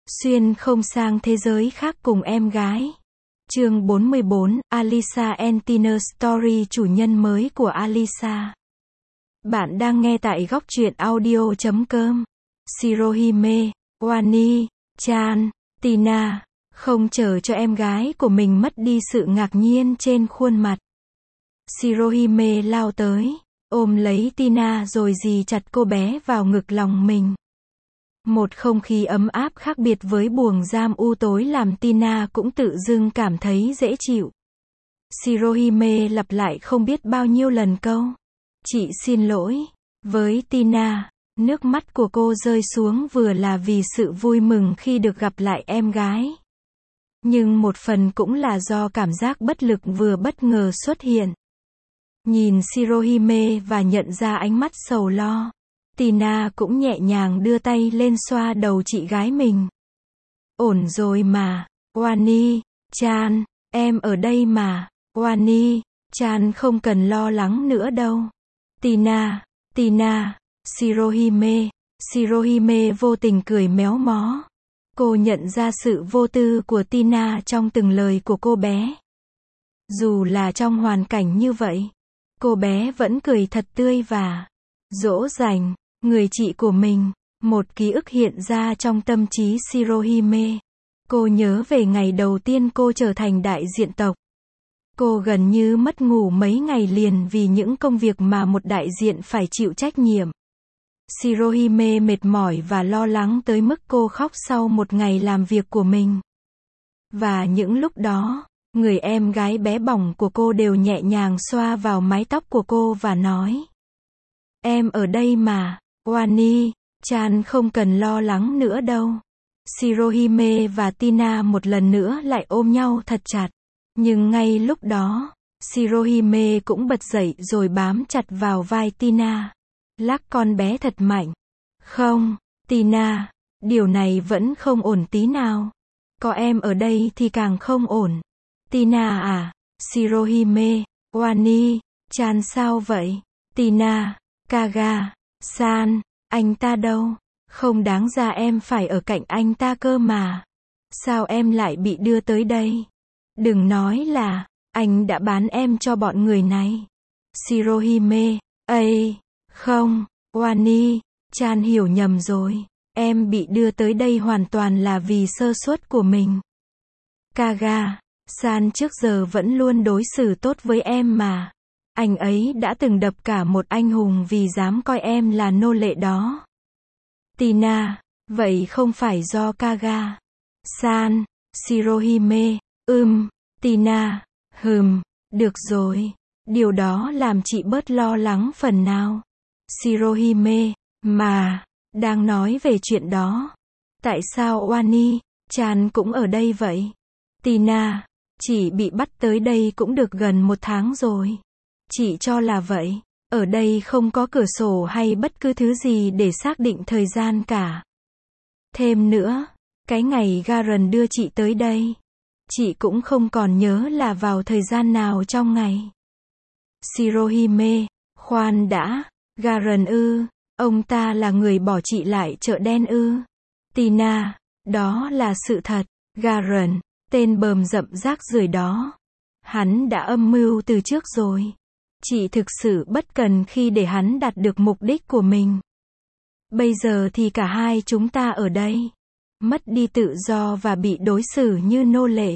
Xuyên không sang thế giới khác cùng em gái. Chương 44, Alisa and Tina Story. Chủ nhân mới của Alisa. Bạn đang nghe tại góc truyện audio.com. Shirohime, Wani, Chan, Tina, không chờ cho em gái của mình mất đi sự ngạc nhiên trên khuôn mặt. Shirohime lao tới, ôm lấy Tina rồi dì chặt cô bé vào ngực lòng mình. Một không khí ấm áp khác biệt với buồng giam u tối làm Tina cũng tự dưng cảm thấy dễ chịu. Shirohime lặp lại không biết bao nhiêu lần câu "Chị xin lỗi" với Tina. Nước mắt của cô rơi xuống vừa là vì sự vui mừng khi được gặp lại em gái, nhưng một phần cũng là do cảm giác bất lực vừa bất ngờ xuất hiện. Nhìn Shirohime và nhận ra ánh mắt sầu lo, Tina cũng nhẹ nhàng đưa tay lên xoa đầu chị gái mình. Ổn rồi mà, Wani, Chan, em ở đây mà, Wani, Chan không cần lo lắng nữa đâu. Tina, Shirohime vô tình cười méo mó. Cô nhận ra sự vô tư của Tina trong từng lời của cô bé. Dù là trong hoàn cảnh như vậy, cô bé vẫn cười thật tươi và dỗ dành người chị của mình. Một ký ức hiện ra trong tâm trí Shirohime. Cô nhớ về ngày đầu tiên cô trở thành đại diện tộc. Cô gần như mất ngủ mấy ngày liền vì những công việc mà một đại diện phải chịu trách nhiệm. Shirohime mệt mỏi và lo lắng tới mức cô khóc sau một ngày làm việc của mình. Và những lúc đó, người em gái bé bỏng của cô đều nhẹ nhàng xoa vào mái tóc của cô và nói: "Em ở đây mà, Wani, Chan không cần lo lắng nữa đâu." Shirohime và Tina một lần nữa lại ôm nhau thật chặt. Nhưng ngay lúc đó, Shirohime cũng bật dậy rồi bám chặt vào vai Tina, lắc con bé thật mạnh. "Không, Tina, điều này vẫn không ổn tí nào. Có em ở đây thì càng không ổn." "Tina à?" Shirohime, "Wani, Chan sao vậy?" "Tina, Kaga-san, anh ta đâu? Không đáng ra em phải ở cạnh anh ta cơ mà. Sao em lại bị đưa tới đây? Đừng nói là anh đã bán em cho bọn người này." Shirohime, "Ây, không, Wani, Chan hiểu nhầm rồi. Em bị đưa tới đây hoàn toàn là vì sơ suất của mình. Kaga-san trước giờ vẫn luôn đối xử tốt với em mà. Anh ấy đã từng đập cả một anh hùng vì dám coi em là nô lệ đó." "Tina, vậy không phải do Kaga-san." Shirohime, Tina, được rồi. Điều đó làm chị bớt lo lắng phần nào." Shirohime, "Mà, đang nói về chuyện đó. Tại sao Wani, Chan cũng ở đây vậy?" "Tina, chị bị bắt tới đây cũng được gần 1 tháng rồi. Chị cho là vậy. Ở đây không có cửa sổ hay bất cứ thứ gì để xác định thời gian cả. Thêm nữa, cái ngày Garen đưa chị tới đây, chị cũng không còn nhớ là vào thời gian nào trong ngày." Shirohime, "Khoan đã, Garen ư? Ông ta là người bỏ chị lại chợ đen ư?" "Tina, đó là sự thật. Garen, tên bờm rậm rác rưởi đó, hắn đã âm mưu từ trước rồi. Chị thực sự bất cần khi để hắn đạt được mục đích của mình. Bây giờ thì cả hai chúng ta ở đây, mất đi tự do và bị đối xử như nô lệ."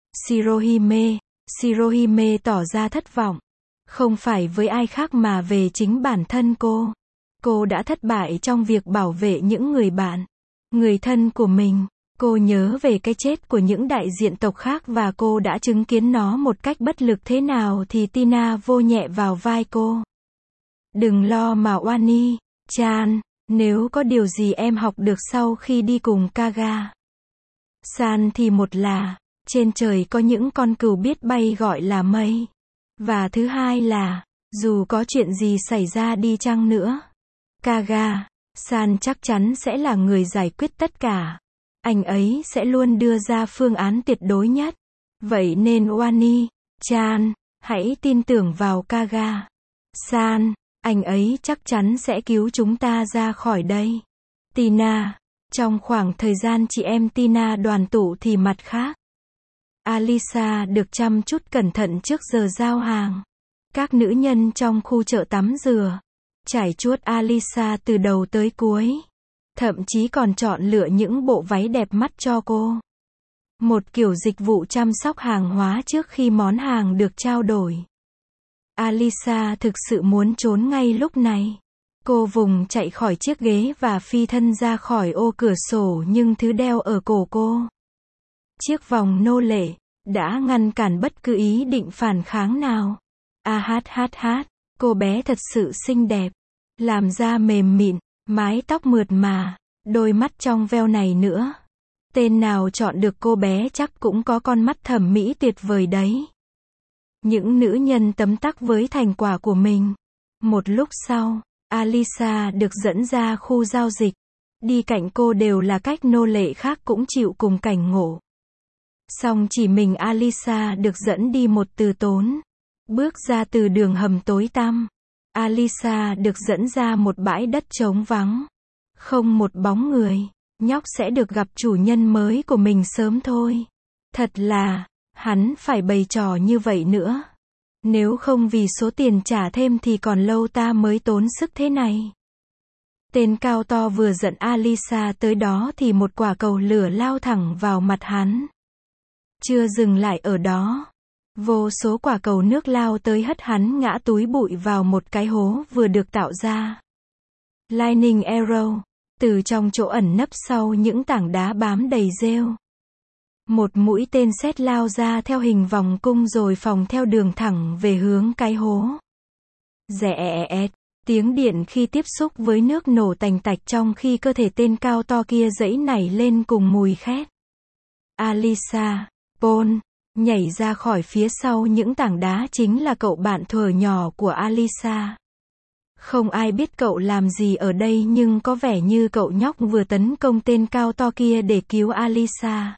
Shirohime tỏ ra thất vọng. Không phải với ai khác mà về chính bản thân cô. Cô đã thất bại trong việc bảo vệ những người bạn, người thân của mình. Cô nhớ về cái chết của những đại diện tộc khác và cô đã chứng kiến nó một cách bất lực thế nào thì Tina vô nhẹ vào vai cô. "Đừng lo mà Wani, Chan, nếu có điều gì em học được sau khi đi cùng Kaga-san thì một là, trên trời có những con cừu biết bay gọi là mây. Và thứ hai là, dù có chuyện gì xảy ra đi chăng nữa, Kaga-san chắc chắn sẽ là người giải quyết tất cả. Anh ấy sẽ luôn đưa ra phương án tuyệt đối nhất. Vậy nên Wani, Chan, hãy tin tưởng vào Kaga-san. Anh ấy chắc chắn sẽ cứu chúng ta ra khỏi đây." Tina, Trong khoảng thời gian chị em Tina đoàn tụ thì mặt khác. Alisa được chăm chút cẩn thận trước giờ giao hàng. Các nữ nhân trong khu chợ tắm rửa, trải chuốt Alisa từ đầu tới cuối. Thậm chí còn chọn lựa những bộ váy đẹp mắt cho cô. Một kiểu dịch vụ chăm sóc hàng hóa trước khi món hàng được trao đổi. Alisa thực sự muốn trốn ngay lúc này. Cô vùng chạy khỏi chiếc ghế và phi thân ra khỏi ô cửa sổ, nhưng thứ đeo ở cổ cô, chiếc vòng nô lệ, đã ngăn cản bất cứ ý định phản kháng nào. Cô bé thật sự xinh đẹp. Làn da mềm mịn, mái tóc mượt mà, đôi mắt trong veo này nữa. Tên nào chọn được cô bé chắc cũng có con mắt thẩm mỹ tuyệt vời đấy. Những nữ nhân tấm tắc với thành quả của mình. Một lúc sau, Alisa được dẫn ra khu giao dịch. Đi cạnh cô đều là các nô lệ khác cũng chịu cùng cảnh ngộ. Song chỉ mình Alisa được dẫn đi một từ tốn. Bước ra từ đường hầm tối tăm, Alisa được dẫn ra một bãi đất trống vắng. Không một bóng người. Nhóc sẽ được gặp chủ nhân mới của mình sớm thôi. Thật là, hắn phải bày trò như vậy nữa. Nếu không vì số tiền trả thêm thì còn lâu ta mới tốn sức thế này. Tên cao to vừa dẫn Alisa tới đó thì một quả cầu lửa lao thẳng vào mặt hắn. Chưa dừng lại ở đó. Vô số quả cầu nước lao tới hất hắn ngã túi bụi vào một cái hố vừa được tạo ra. Lightning Arrow. Từ trong chỗ ẩn nấp sau những tảng đá bám đầy rêu. Một mũi tên sét lao ra theo hình vòng cung rồi phóng theo đường thẳng về hướng cái hố. Rẹt, tiếng điện khi tiếp xúc với nước nổ tành tạch trong khi cơ thể tên cao to kia giãy nảy lên cùng mùi khét. Alisa, Paul, nhảy ra khỏi phía sau những tảng đá chính là cậu bạn thuở nhỏ của Alisa. Không ai biết cậu làm gì ở đây nhưng có vẻ như cậu nhóc vừa tấn công tên cao to kia để cứu Alisa.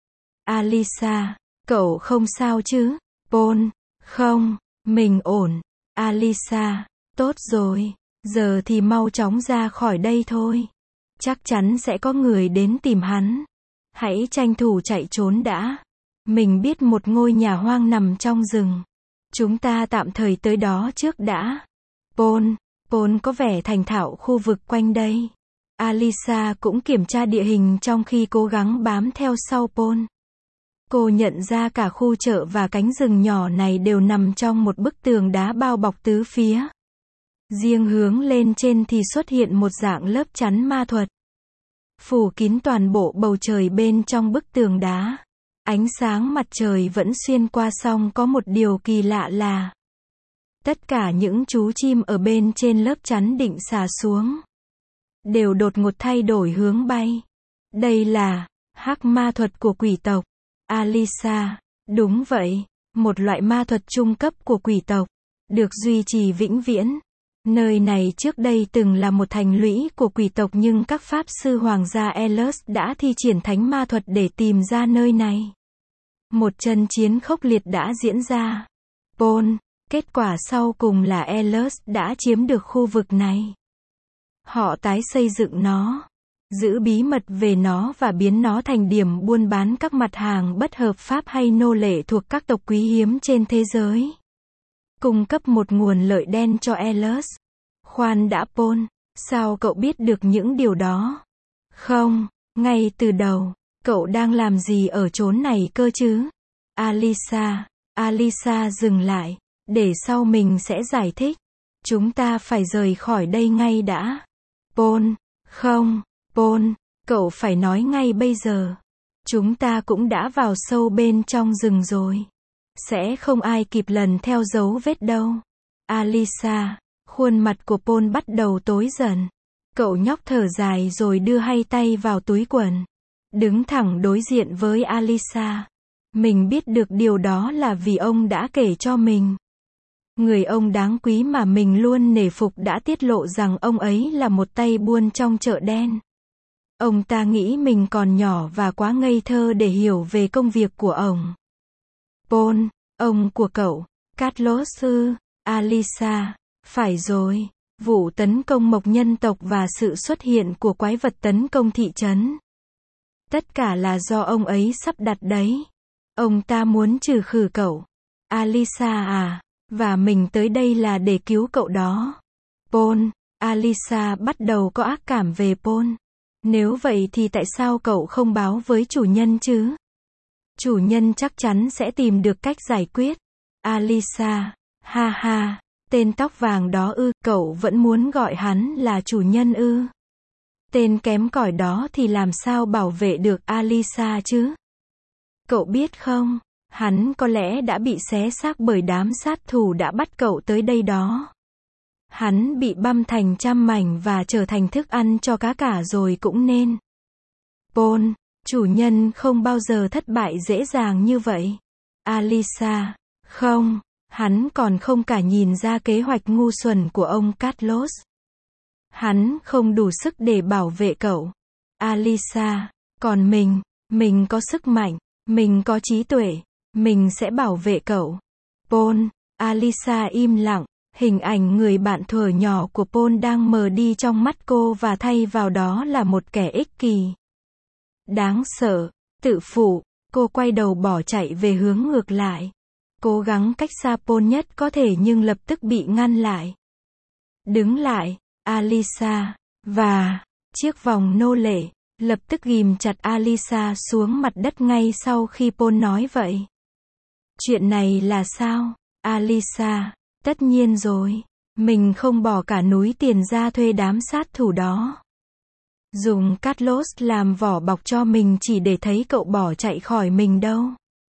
Alisa, cậu không sao chứ? Paul, không, mình ổn. Alisa, tốt rồi, giờ thì mau chóng ra khỏi đây thôi. Chắc chắn sẽ có người đến tìm hắn. Hãy tranh thủ chạy trốn đã. Mình biết một ngôi nhà hoang nằm trong rừng. Chúng ta tạm thời tới đó trước đã. Paul có vẻ thành thạo khu vực quanh đây. Alisa cũng kiểm tra địa hình trong khi cố gắng bám theo sau Paul. Cô nhận ra cả khu chợ và cánh rừng nhỏ này đều nằm trong một bức tường đá bao bọc tứ phía. Riêng hướng lên trên thì xuất hiện một dạng lớp chắn ma thuật. Phủ kín toàn bộ bầu trời bên trong bức tường đá. Ánh sáng mặt trời vẫn xuyên qua, song có một điều kỳ lạ là tất cả những chú chim ở bên trên lớp chắn định xà xuống đều đột ngột thay đổi hướng bay. Đây là hắc ma thuật của quỷ tộc. Alisa, đúng vậy, một loại ma thuật trung cấp của quỷ tộc, được duy trì vĩnh viễn. Nơi này trước đây từng là một thành lũy của quỷ tộc nhưng các pháp sư hoàng gia Elus đã thi triển thánh ma thuật để tìm ra nơi này. Một trận chiến khốc liệt đã diễn ra. Paul, kết quả sau cùng là Elus đã chiếm được khu vực này. Họ tái xây dựng nó, giữ bí mật về nó và biến nó thành điểm buôn bán các mặt hàng bất hợp pháp hay nô lệ thuộc các tộc quý hiếm trên thế giới. Cung cấp một nguồn lợi đen cho Elus. Khoan đã Paul, sao cậu biết được những điều đó? Không, ngay từ đầu, cậu đang làm gì ở chốn này cơ chứ? Alisa dừng lại, để sau mình sẽ giải thích. Chúng ta phải rời khỏi đây ngay đã. Paul, không, Paul, cậu phải nói ngay bây giờ. Chúng ta cũng đã vào sâu bên trong rừng rồi. Sẽ không ai kịp lần theo dấu vết đâu. Alisa, khuôn mặt của Paul bắt đầu tối dần. Cậu nhóc thở dài rồi đưa hai tay vào túi quần. Đứng thẳng đối diện với Alisa. Mình biết được điều đó là vì ông đã kể cho mình. Người ông đáng quý mà mình luôn nể phục đã tiết lộ rằng ông ấy là một tay buôn trong chợ đen. Ông ta nghĩ mình còn nhỏ và quá ngây thơ để hiểu về công việc của ông. Paul, ông của cậu, Carlos ư? Alisa, phải rồi, vụ tấn công mộc nhân tộc và sự xuất hiện của quái vật tấn công thị trấn. Tất cả là do ông ấy sắp đặt đấy. Ông ta muốn trừ khử cậu. Alisa à, và mình tới đây là để cứu cậu đó. Paul, Alisa bắt đầu có ác cảm về Paul. Nếu vậy thì tại sao cậu không báo với chủ nhân chứ? Chủ nhân chắc chắn sẽ tìm được cách giải quyết. Alisa, ha ha, tên tóc vàng đó ư, cậu vẫn muốn gọi hắn là chủ nhân ư? Tên kém cỏi đó thì làm sao bảo vệ được Alisa chứ? Cậu biết không, hắn có lẽ đã bị xé xác bởi đám sát thủ đã bắt cậu tới đây đó. Hắn bị băm thành trăm mảnh và trở thành thức ăn cho cá cả rồi cũng nên. Paul, chủ nhân không bao giờ thất bại dễ dàng như vậy. Alisa, không, hắn còn không cả nhìn ra kế hoạch ngu xuẩn của ông Carlos. Hắn không đủ sức để bảo vệ cậu. Alisa, còn mình có sức mạnh, mình có trí tuệ, mình sẽ bảo vệ cậu. Paul, Alisa im lặng, hình ảnh người bạn thuở nhỏ của Paul đang mờ đi trong mắt cô và thay vào đó là một kẻ ích kỷ. Đáng sợ, tự phụ, cô quay đầu bỏ chạy về hướng ngược lại. Cố gắng cách xa Paul nhất có thể nhưng lập tức bị ngăn lại. Đứng lại, Alisa, và chiếc vòng nô lệ lập tức ghìm chặt Alisa xuống mặt đất ngay sau khi Paul nói vậy. Chuyện này là sao, Alisa? Tất nhiên rồi, mình không bỏ cả núi tiền ra thuê đám sát thủ đó. Dùng Carlos làm vỏ bọc cho mình chỉ để thấy cậu bỏ chạy khỏi mình đâu.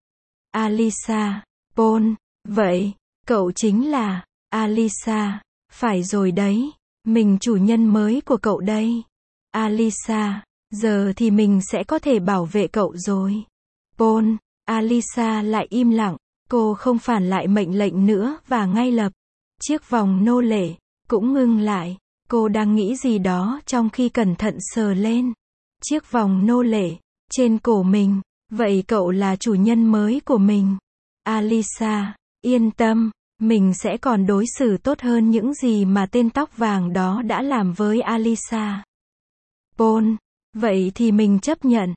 Alisa, Paul, vậy, cậu chính là, Alisa, phải rồi đấy, mình chủ nhân mới của cậu đây. Alisa, giờ thì mình sẽ có thể bảo vệ cậu rồi. Paul, Alisa lại im lặng, cô không phản lại mệnh lệnh nữa và ngay lập chiếc vòng nô lệ cũng ngưng lại. Cô đang nghĩ gì đó trong khi cẩn thận sờ lên chiếc vòng nô lệ trên cổ mình. Vậy cậu là chủ nhân mới của mình. Alisa, yên tâm, mình sẽ còn đối xử tốt hơn những gì mà tên tóc vàng đó đã làm với Alisa. Paul, vậy thì mình chấp nhận.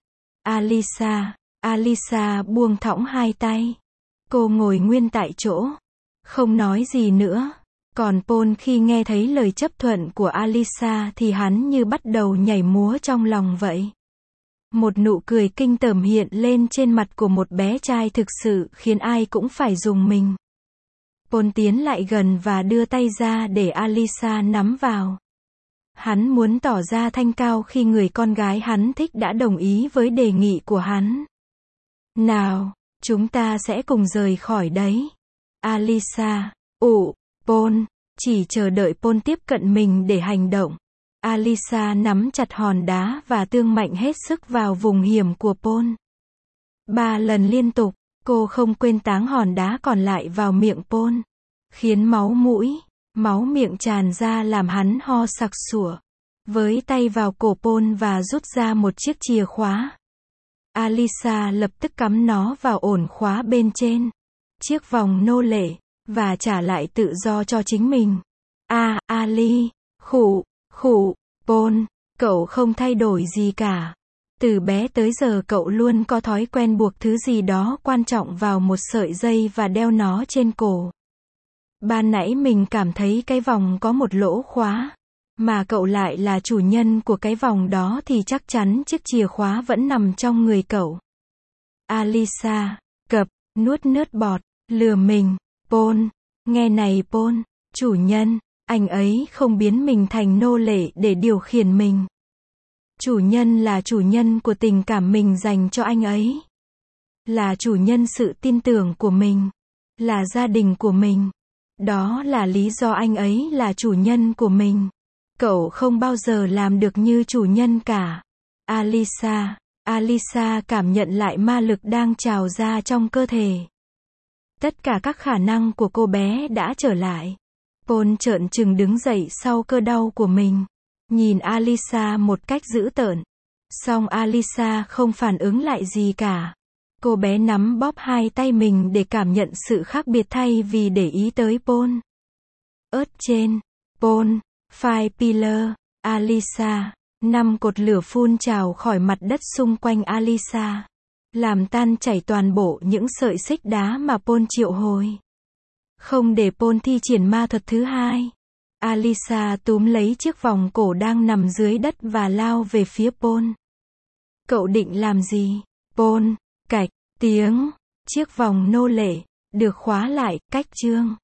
Alisa buông thõng hai tay. Cô ngồi nguyên tại chỗ, không nói gì nữa. Còn Paul khi nghe thấy lời chấp thuận của Alisa thì hắn như bắt đầu nhảy múa trong lòng vậy. Một nụ cười kinh tởm hiện lên trên mặt của một bé trai thực sự khiến ai cũng phải rùng mình. Paul tiến lại gần và đưa tay ra để Alisa nắm vào. Hắn muốn tỏ ra thanh cao khi người con gái hắn thích đã đồng ý với đề nghị của hắn. Nào, chúng ta sẽ cùng rời khỏi đấy. Alisa, Paul, chỉ chờ đợi Paul tiếp cận mình để hành động. Alisa nắm chặt hòn đá và tương mạnh hết sức vào vùng hiểm của Paul. 3 lần liên tục, cô không quên táng hòn đá còn lại vào miệng Paul, khiến máu miệng tràn ra làm hắn ho sặc sụa. Với tay vào cổ Paul và rút ra một chiếc chìa khóa. Alisa lập tức cắm nó vào ổn khóa bên trên chiếc vòng nô lệ và trả lại tự do cho chính mình. Ali, Paul, cậu không thay đổi gì cả. Từ bé tới giờ cậu luôn có thói quen buộc thứ gì đó quan trọng vào một sợi dây và đeo nó trên cổ. Ban nãy mình cảm thấy cái vòng có một lỗ khóa, mà cậu lại là chủ nhân của cái vòng đó thì chắc chắn chiếc chìa khóa vẫn nằm trong người cậu. Alisa, nuốt nước bọt, lừa mình. Paul, nghe này Paul, chủ nhân, anh ấy không biến mình thành nô lệ để điều khiển mình. Chủ nhân là chủ nhân của tình cảm mình dành cho anh ấy. Là chủ nhân sự tin tưởng của mình. Là gia đình của mình. Đó là lý do anh ấy là chủ nhân của mình. Cậu không bao giờ làm được như chủ nhân cả. Alisa cảm nhận lại ma lực đang trào ra trong cơ thể. Tất cả các khả năng của cô bé đã trở lại. Paul trợn trừng đứng dậy sau cơn đau của mình. Nhìn Alisa một cách dữ tợn. Song Alisa không phản ứng lại gì cả. Cô bé nắm bóp hai tay mình để cảm nhận sự khác biệt thay vì để ý tới Paul. Trên, Paul, Five Pillar, Alisa. 5 cột lửa phun trào khỏi mặt đất xung quanh Alisa, làm tan chảy toàn bộ những sợi xích đá mà Paul triệu hồi. Không để Paul thi triển ma thuật thứ hai, Alisa túm lấy chiếc vòng cổ đang nằm dưới đất và lao về phía Paul. Cậu định làm gì? Paul, cạch, tiếng, chiếc vòng nô lệ, được khóa lại, cách chương.